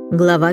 Глава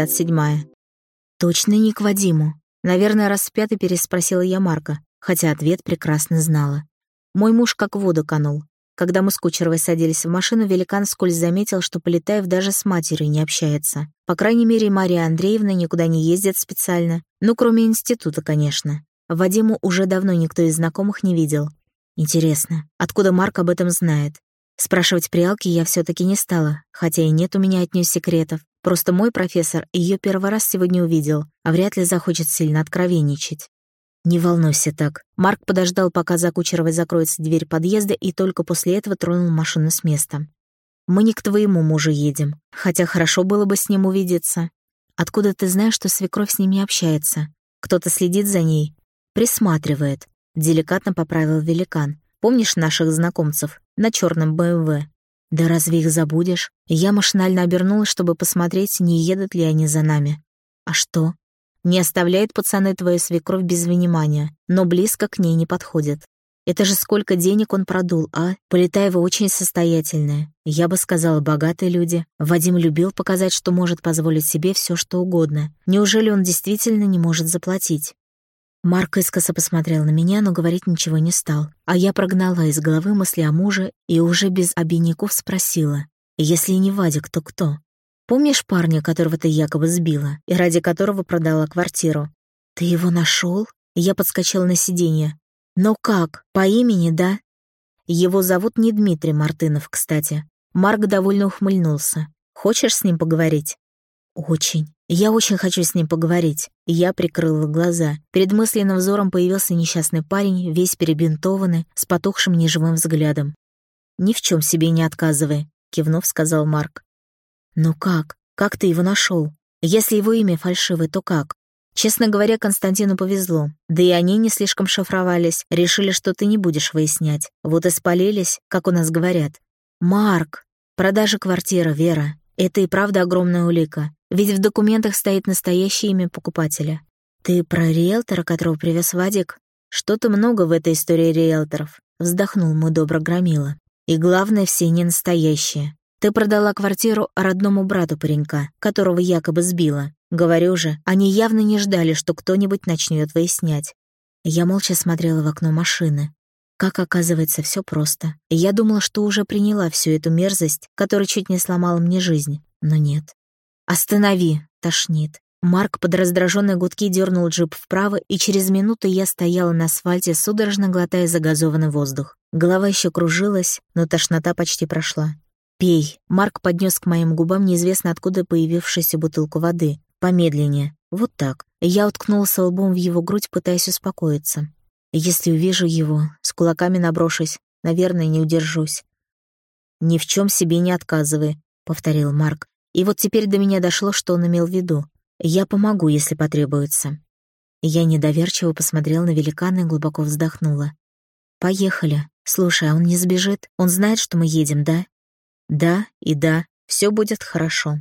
57. Точно не к Вадиму. Наверное, раз в пятый переспросила я Марка, хотя ответ прекрасно знала. Мой муж как в воду канул. Когда мы с Кучеровой садились в машину, великан вскользь заметил, что Полетаев даже с матерью не общается. По крайней мере, Мария Андреевна никуда не ездит специально. Ну, кроме института, конечно. Вадиму уже давно никто из знакомых не видел. Интересно, откуда Марк об этом знает? Спрашивать при Алке я все-таки не стала, хотя и нет у меня от нее секретов. Просто мой профессор ее первый раз сегодня увидел, а вряд ли захочет сильно откровенничать. Не волнуйся так. Марк подождал, пока за Кучеровой закроется дверь подъезда, и только после этого тронул машину с места. Мы не к твоему мужу едем, хотя хорошо было бы с ним увидеться. Откуда ты знаешь, что свекровь с ним не общается? Кто-то следит за ней? Присматривает. Деликатно поправил великан. Помнишь наших знакомцев на черном БМВ? Да разве их забудешь? Я машинально обернулась, чтобы посмотреть, не едут ли они за нами. А что? Не оставляет пацаны твою свекровь без внимания, но близко к ней не подходит. Это же сколько денег он продул, а? Полетаева очень состоятельная. Я бы сказала, богатые люди. Вадим любил показать, что может позволить себе все, что угодно. Неужели он действительно не может заплатить? Марк искоса посмотрел на меня, но говорить ничего не стал. А я прогнала из головы мысли о муже и уже без обиняков спросила. Если не Вадик, то кто? Помнишь парня, которого ты якобы сбила, и ради которого продала квартиру? Ты его нашел? Я подскочила на сиденье. Но как? По имени, да? Его зовут не Дмитрий Мартынов, кстати. Марк довольно ухмыльнулся. Хочешь с ним поговорить? Очень. Я очень хочу с ним поговорить. Я прикрыла глаза. Перед мысленным взором появился несчастный парень, весь перебинтованный, с потухшим неживым взглядом. «Ни в чем себе не отказывай», — кивнув, сказал Марк. «Ну как? Как ты его нашел? Если его имя фальшивое, то как?» Честно говоря, Константину повезло. Да и они не слишком шифровались, решили, что ты не будешь выяснять. Вот и спалились, как у нас говорят. «Марк, продажа квартиры, Вера. Это и правда огромная улика. Ведь в документах стоит настоящее имя покупателя. Ты про риэлтора, которого привез Вадик? Что-то много в этой истории риэлторов», — вздохнул мой добрый громила. «И главное, все не настоящие. Ты продала квартиру родному брату паренька, которого якобы сбила. Говорю же, они явно не ждали, что кто-нибудь начнет выяснять». Я молча смотрела в окно машины. Как оказывается, все просто. Я думала, что уже приняла всю эту мерзость, которая чуть не сломала мне жизнь. Но нет. «Останови!» — тошнит. Марк под раздраженные гудки дернул джип вправо, и через минуту я стояла на асфальте, судорожно глотая загазованный воздух. Голова еще кружилась, но тошнота почти прошла. «Пей!» — Марк поднес к моим губам неизвестно откуда появившуюся бутылку воды. «Помедленнее. Вот так». Я уткнулась лбом в его грудь, пытаясь успокоиться. Если увижу его, с кулаками наброшусь, наверное, не удержусь. «Ни в чем себе не отказывай», — повторил Марк. И вот теперь до меня дошло, что он имел в виду. «Я помогу, если потребуется». Я недоверчиво посмотрела на великана и глубоко вздохнула. «Поехали. Слушай, а он не сбежит? Он знает, что мы едем, да?» «Да и да. Все будет хорошо».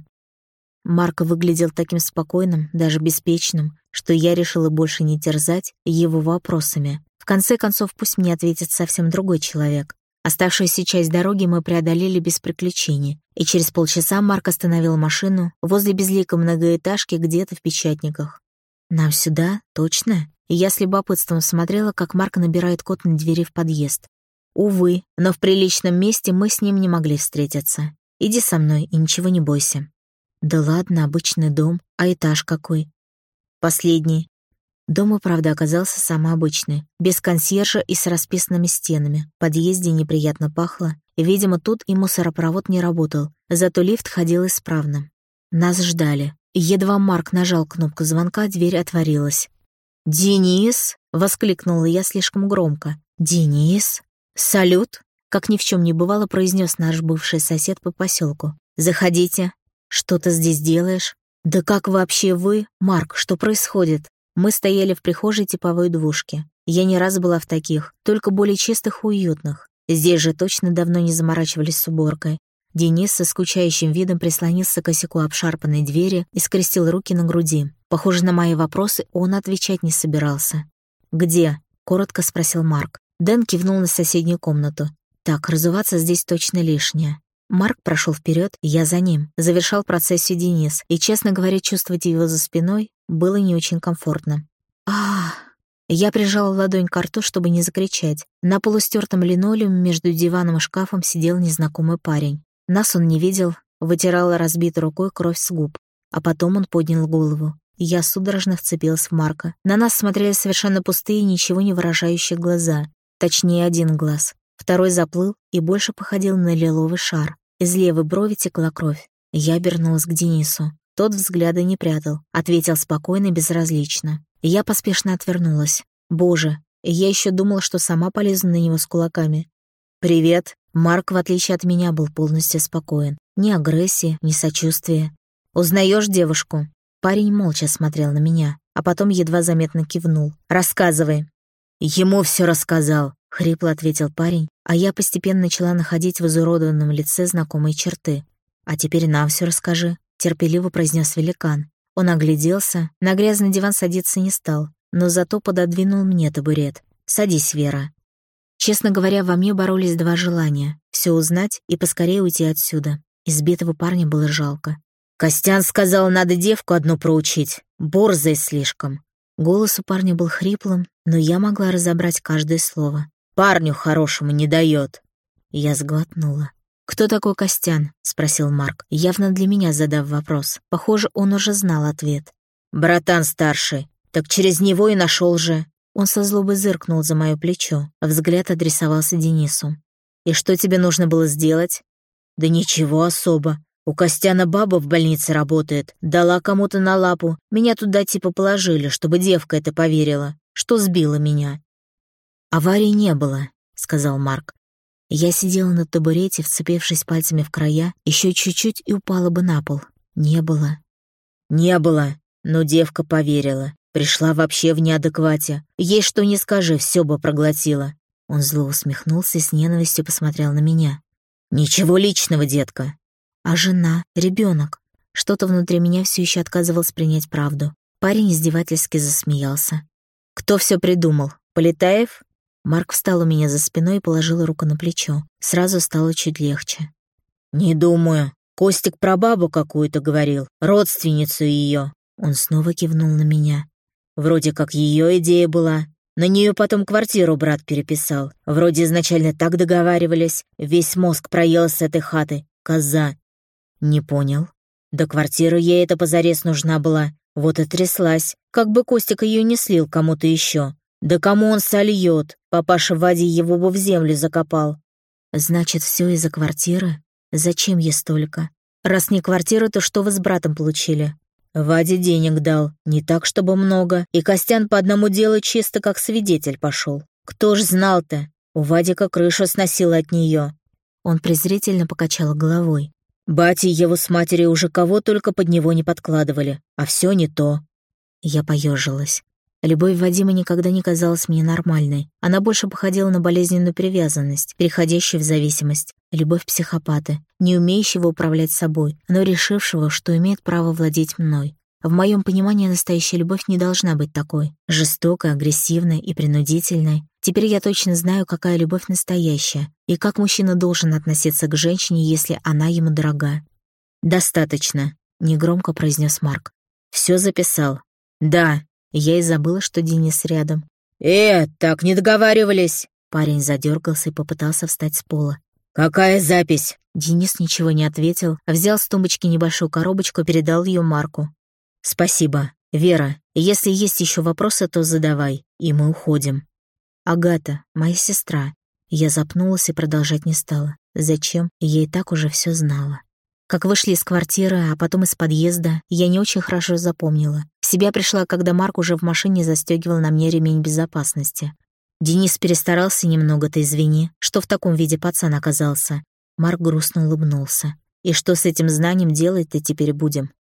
Марк выглядел таким спокойным, даже беспечным, что я решила больше не терзать его вопросами. В конце концов, пусть мне ответит совсем другой человек. Оставшуюся часть дороги мы преодолели без приключений, и через полчаса Марк остановил машину возле безликой многоэтажки где-то в Печатниках. «Нам сюда? Точно?» И я с любопытством смотрела, как Марк набирает код на двери в подъезд. Увы, но в приличном месте мы с ним не могли встретиться. Иди со мной и ничего не бойся. Да ладно, обычный дом, а этаж какой? Последний. Дом и правда оказался самый обычный, без консьержа и с расписанными стенами. В подъезде неприятно пахло, и, видимо, тут и мусоропровод не работал, зато лифт ходил исправно. Нас ждали. И едва Марк нажал кнопку звонка, дверь отворилась. «Денис!» — воскликнула я слишком громко. «Денис!» «Салют!» — как ни в чем не бывало, произнес наш бывший сосед по поселку. «Заходите. Что ты здесь делаешь?» «Да как вообще вы? Марк, что происходит?» Мы стояли в прихожей типовой двушки. Я не раз была в таких, только более чистых и уютных. Здесь же точно давно не заморачивались с уборкой. Денис со скучающим видом прислонился к косяку обшарпанной двери и скрестил руки на груди. Похоже, на мои вопросы он отвечать не собирался. «Где?» — коротко спросил Марк. Дэн кивнул на соседнюю комнату. «Так, разуваться здесь точно лишнее». Марк прошел вперед, я за ним. Завершал процессию Денис, и, честно говоря, чувствовать его за спиной было не очень комфортно. Ах! Я прижала ладонь к рту, чтобы не закричать. На полустертом линолеуме между диваном и шкафом сидел незнакомый парень. Нас он не видел, вытирала разбитой рукой кровь с губ. А потом он поднял голову. Я судорожно вцепилась в Марка. На нас смотрели совершенно пустые, ничего не выражающие глаза. Точнее, один глаз. Второй заплыл и больше походил на лиловый шар. Из левой брови текла кровь. Я обернулась к Денису. Тот взгляда не прятал, ответил спокойно и безразлично. Я поспешно отвернулась. Боже, я еще думала, что сама полезу на него с кулаками. «Привет». Марк, в отличие от меня, был полностью спокоен. Ни агрессии, ни сочувствия. «Узнаешь девушку?» Парень молча смотрел на меня, а потом едва заметно кивнул. «Рассказывай». «Ему все рассказал», — хрипло ответил парень, а я постепенно начала находить в изуродованном лице знакомые черты. «А теперь нам все расскажи», — терпеливо произнес великан. Он огляделся, на грязный диван садиться не стал, но зато пододвинул мне табурет. «Садись, Вера». Честно говоря, во мне боролись два желания — все узнать и поскорее уйти отсюда. Избитого парня было жалко. «Костян сказал, надо девку одну проучить. Борзая слишком». Голос у парня был хриплым, но я могла разобрать каждое слово. «Парню хорошему не дает». Я сглотнула. «Кто такой Костян?» — спросил Марк, явно для меня задав вопрос. Похоже, он уже знал ответ. «Братан старший. Так через него и нашел же». Он со злобой зыркнул за мое плечо, а взгляд адресовался Денису. «И что тебе нужно было сделать?» «Да ничего особо. У Костяна баба в больнице работает. Дала кому-то на лапу. Меня туда типа положили, чтобы девка это поверила, что сбила меня». «Аварии не было», — сказал Марк. Я сидела на табурете, вцепившись пальцами в края, еще чуть-чуть и упала бы на пол. Не было. «Не было, но девка поверила. Пришла вообще в неадеквате. Ей что не скажи, все бы проглотила». Он зло усмехнулся и с ненавистью посмотрел на меня. «Ничего личного, детка». «А жена, ребенок?» Что-то внутри меня все еще отказывалось принять правду. Парень издевательски засмеялся. «Кто все придумал? Полетаев?» Марк встал у меня за спиной и положил руку на плечо. Сразу стало чуть легче. «Не думаю. Костик про бабу какую-то говорил, родственницу ее». Он снова кивнул на меня. «Вроде как ее идея была. На нее потом квартиру брат переписал. Вроде изначально так договаривались. Весь мозг проел с этой хаты. Коза». «Не понял». «Да квартира ей эта позарез нужна была. Вот и тряслась. Как бы Костик ее не слил кому-то еще. Да кому он сольет? Папаша Ваде его бы в землю закопал». «Значит, все из-за квартиры? Зачем ей столько? Раз не квартира, то что вы с братом получили?» «Ваде денег дал. Не так, чтобы много. И Костян по одному делу чисто как свидетель пошел. Кто ж знал-то? У Вадика крышу сносило от нее». Он презрительно покачал головой. «Батя его с матерью уже кого только под него не подкладывали. А все не то». Я поежилась. Любовь Вадима никогда не казалась мне нормальной. Она больше походила на болезненную привязанность, переходящую в зависимость. Любовь психопата, не умеющего управлять собой, но решившего, что имеет право владеть мной. В моем понимании настоящая любовь не должна быть такой. Жестокой, агрессивной и принудительной. Теперь я точно знаю, какая любовь настоящая, и как мужчина должен относиться к женщине, если она ему дорога. «Достаточно», — негромко произнес Марк. «Все записал». «Да». Я и забыла, что Денис рядом. Так не договаривались!» Парень задергался и попытался встать с пола. «Какая запись?» Денис ничего не ответил, а взял с тумбочки небольшую коробочку и передал ее Марку. «Спасибо. Вера, если есть еще вопросы, то задавай, и мы уходим». «Агата, моя сестра». Я запнулась и продолжать не стала. Зачем? Я и так уже все знала. Как вышли из квартиры, а потом из подъезда, я не очень хорошо запомнила. В себя пришла, когда Марк уже в машине застегивал на мне ремень безопасности. «Денис перестарался немного, ты извини, что в таком виде пацан оказался». Марк грустно улыбнулся. «И что с этим знанием делать-то теперь будем?